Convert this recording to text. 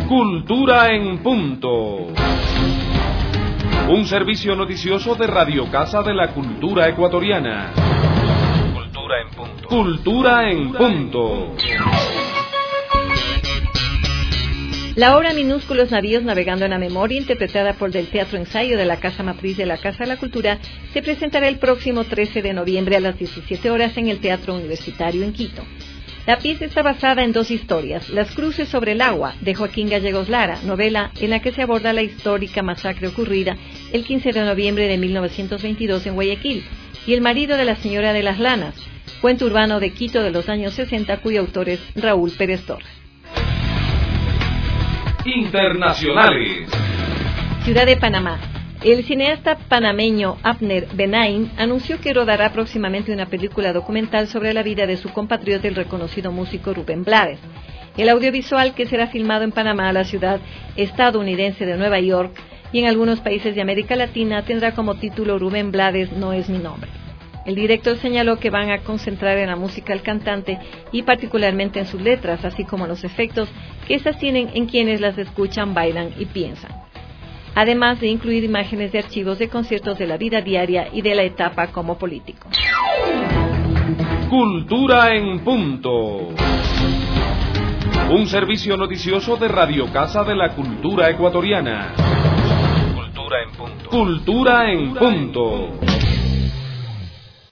Cultura en Punto. Un servicio noticioso de Radio Casa de la Cultura Ecuatoriana. Cultura en Punto. Cultura en Punto. La obra Minúsculos Navíos Navegando en la Memoria, interpretada por del Teatro Ensayo de la Casa Matriz de la Casa de la Cultura, se presentará el próximo 13 de noviembre a las 17 horas en el Teatro Universitario en Quito. La pieza está basada en dos historias: Las Cruces sobre el Agua, de Joaquín Gallegos Lara, novela en la que se aborda la histórica masacre ocurrida el 15 de noviembre de 1922 en Guayaquil, y El marido de la señora de las Lanas, cuento urbano de Quito de los años 60, cuyo autor es Raúl Pérez Torres. Internacionales. Ciudad de Panamá. El cineasta panameño Abner Benaim anunció que rodará próximamente una película documental sobre la vida de su compatriota, el reconocido músico Rubén Blades. El audiovisual, que será filmado en Panamá, la ciudad estadounidense de Nueva York, y en algunos países de América Latina, tendrá como título Rubén Blades no es mi nombre. El director señaló que van a concentrar en la música del cantante y particularmente en sus letras, así como en los efectos que estas tienen en quienes las escuchan, bailan y piensan. Además de incluir imágenes de archivos de conciertos de la vida diaria y de la etapa como político. Cultura en Punto. Un servicio noticioso de Radio Casa de la Cultura Ecuatoriana. Cultura en Punto. Cultura en Punto.